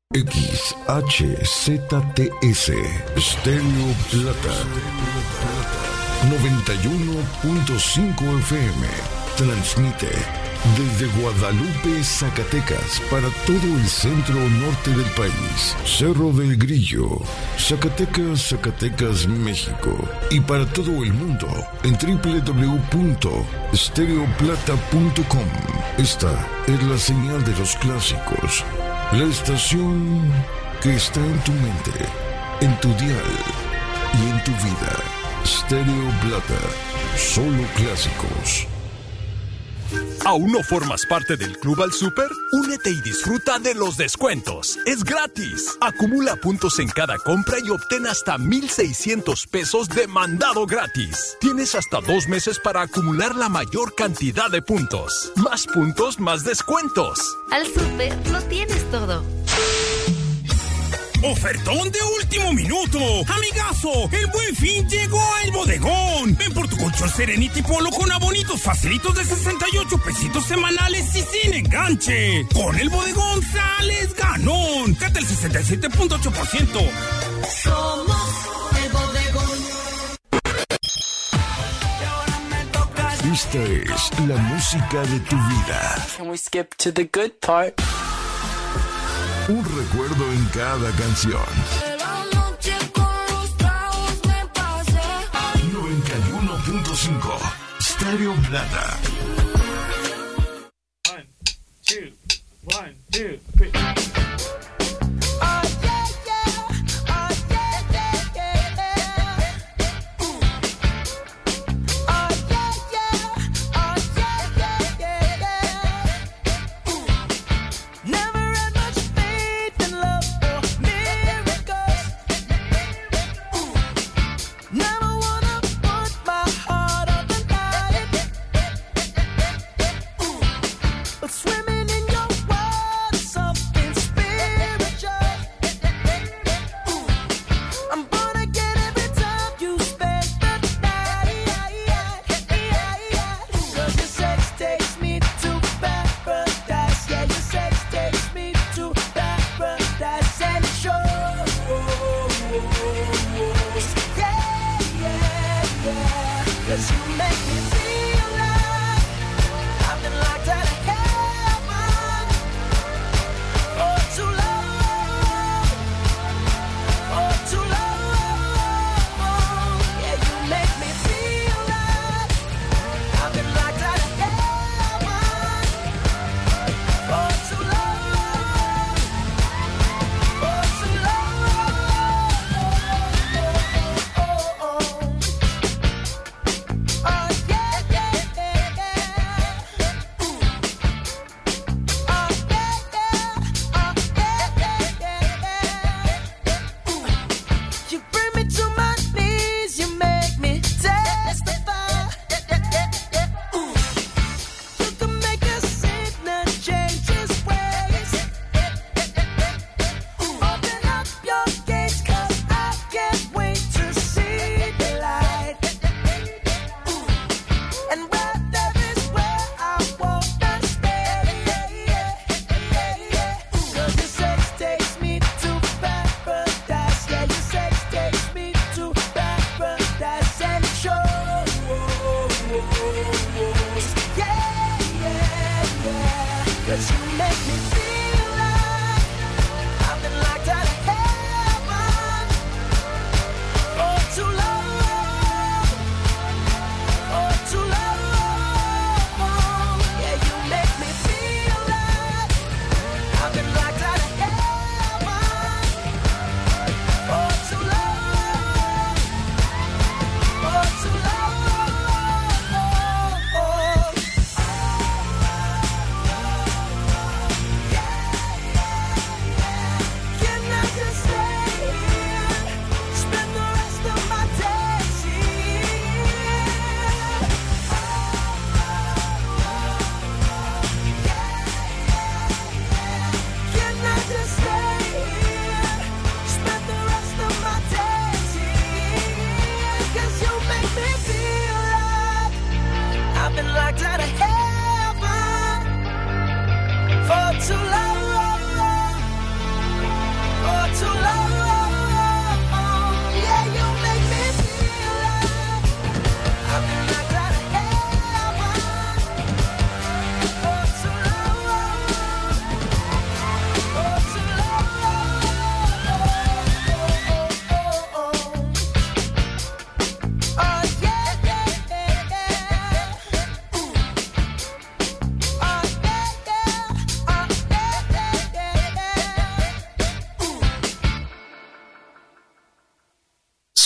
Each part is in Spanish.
XHZTS Stereo Plata 91.5 FM transmite desde Guadalupe, Zacatecas, para todo el centro norte del país. Cerro del Grillo, Zacatecas, México. Y para todo el mundo en www.stereoplata.com. Esta es la señal de los clásicos. La estación que está en tu mente, en tu dial y en tu vida. Stereo Plata, solo clásicos. ¿Aún no formas parte del Club al Súper? Únete y disfruta de los descuentos. ¡Es gratis! Acumula puntos en cada compra y obtén hasta 1,600 pesos de mandado gratis. Tienes hasta 2 meses para acumular la mayor cantidad de puntos. Más puntos, más descuentos. Al Súper lo tienes todo. ¡Ofertón de último minuto! ¡Amigazo! ¡El Buen Fin llegó al Bodegón! Ven por tu colchón Serenity Polo con abonitos facilitos de 68 pesitos semanales y sin enganche. Con el Bodegón sales ganón. Cata el 67.8%. Somos el Bodegón. Esta es la música de tu vida. Can we skip to the good part? Un recuerdo en cada canción. 91.5 Stereo Plata. 1, 2, 3. Swimming in your world, something's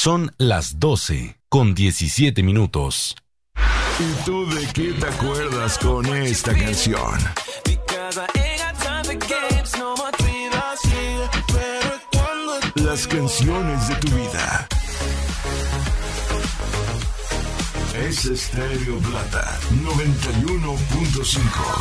Son las 12:17. ¿Y tú de qué te acuerdas con esta canción? Las canciones de tu vida. Es Estéreo Plata 91.5.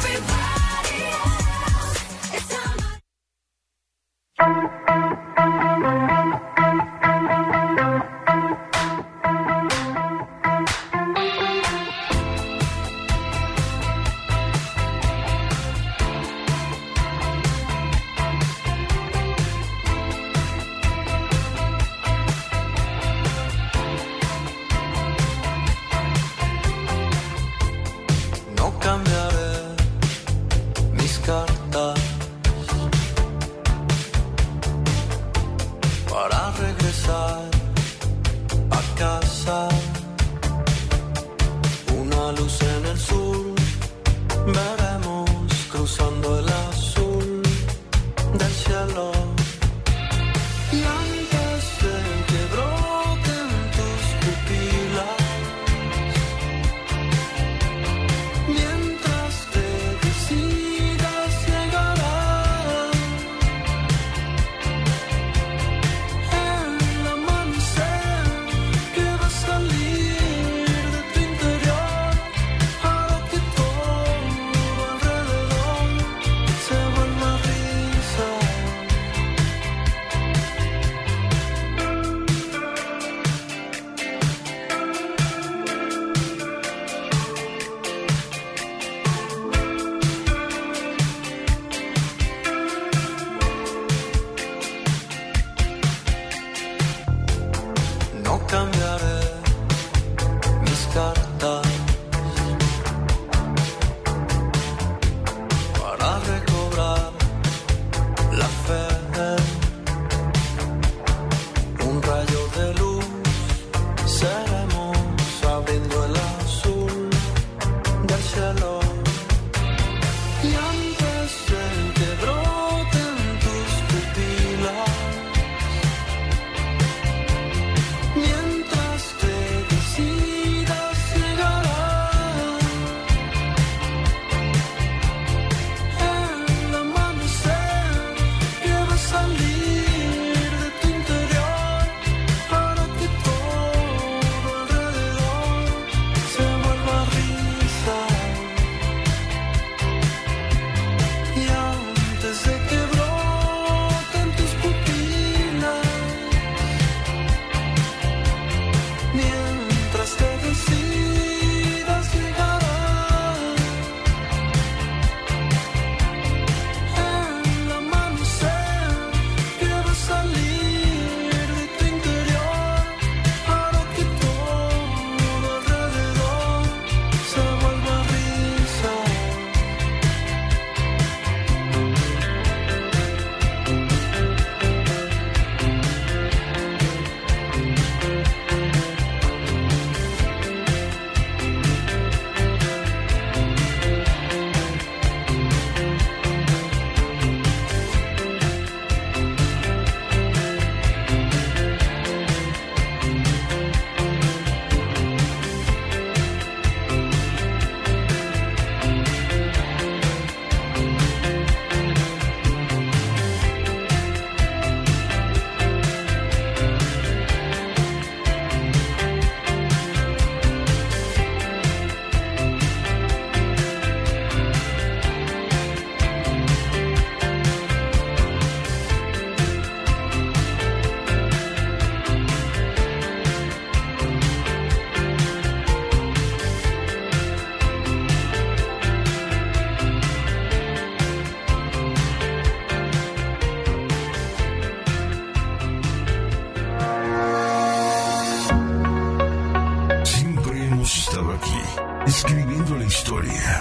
escribiendo la historia,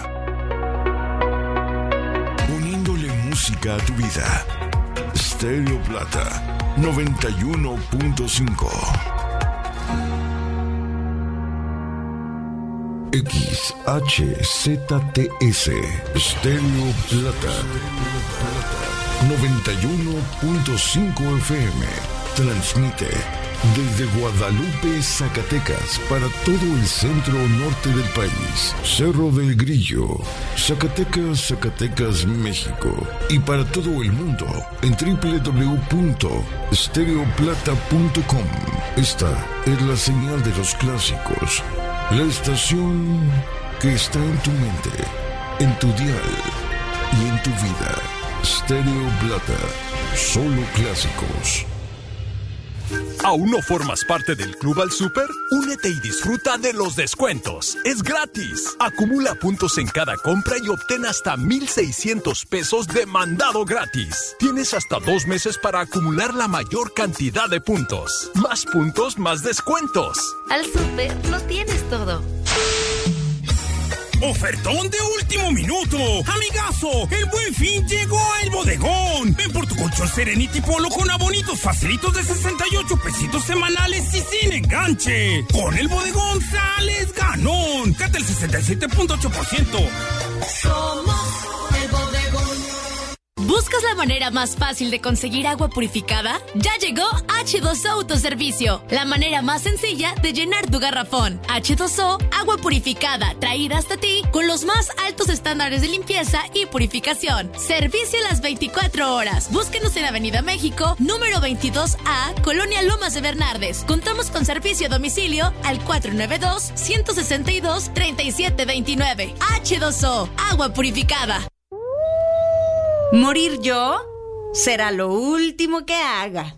poniéndole música a tu vida. Estéreo Plata 91.5 XHZTS Estéreo Plata 91.5 FM. Transmite Desde Guadalupe, Zacatecas, para todo el centro norte del país. Cerro del Grillo, Zacatecas, Zacatecas, México. Y para todo el mundo en www.stereoplata.com. Esta es la señal de los clásicos. La estación que está en tu mente, en tu dial y en tu vida. Stereo Plata. Solo clásicos. ¿Aún no formas parte del Club al Súper? Únete y disfruta de los descuentos. Es gratis. Acumula puntos en cada compra y obtén hasta 1,600 pesos de mandado gratis. Tienes hasta 2 meses para acumular la mayor cantidad de puntos. Más puntos, más descuentos. Al Súper lo tienes todo. ¡Ofertón de último minuto! ¡Amigazo! ¡El Buen Fin llegó a El Bodegón! Ven por tu colchón Serenity Polo con abonitos facilitos de 68 pesitos semanales y sin enganche. Con El Bodegón sales ganón. ¡Cate el 67.8%! Somos El Bodegón. ¿Buscas la manera más fácil de conseguir agua purificada? Ya llegó H2O Autoservicio, la manera más sencilla de llenar tu garrafón. H2O, agua purificada, traída hasta ti con los más altos estándares de limpieza y purificación. Servicio a las 24 horas. Búsquenos en Avenida México, número 22A, Colonia Lomas de Bernardes. Contamos con servicio a domicilio al 492-162-3729. H2O, agua purificada. ¿Morir yo? Será lo último que haga.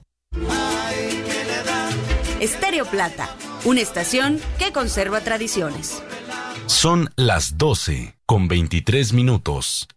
Stereo Plata, una estación que conserva tradiciones. Son las 12:23.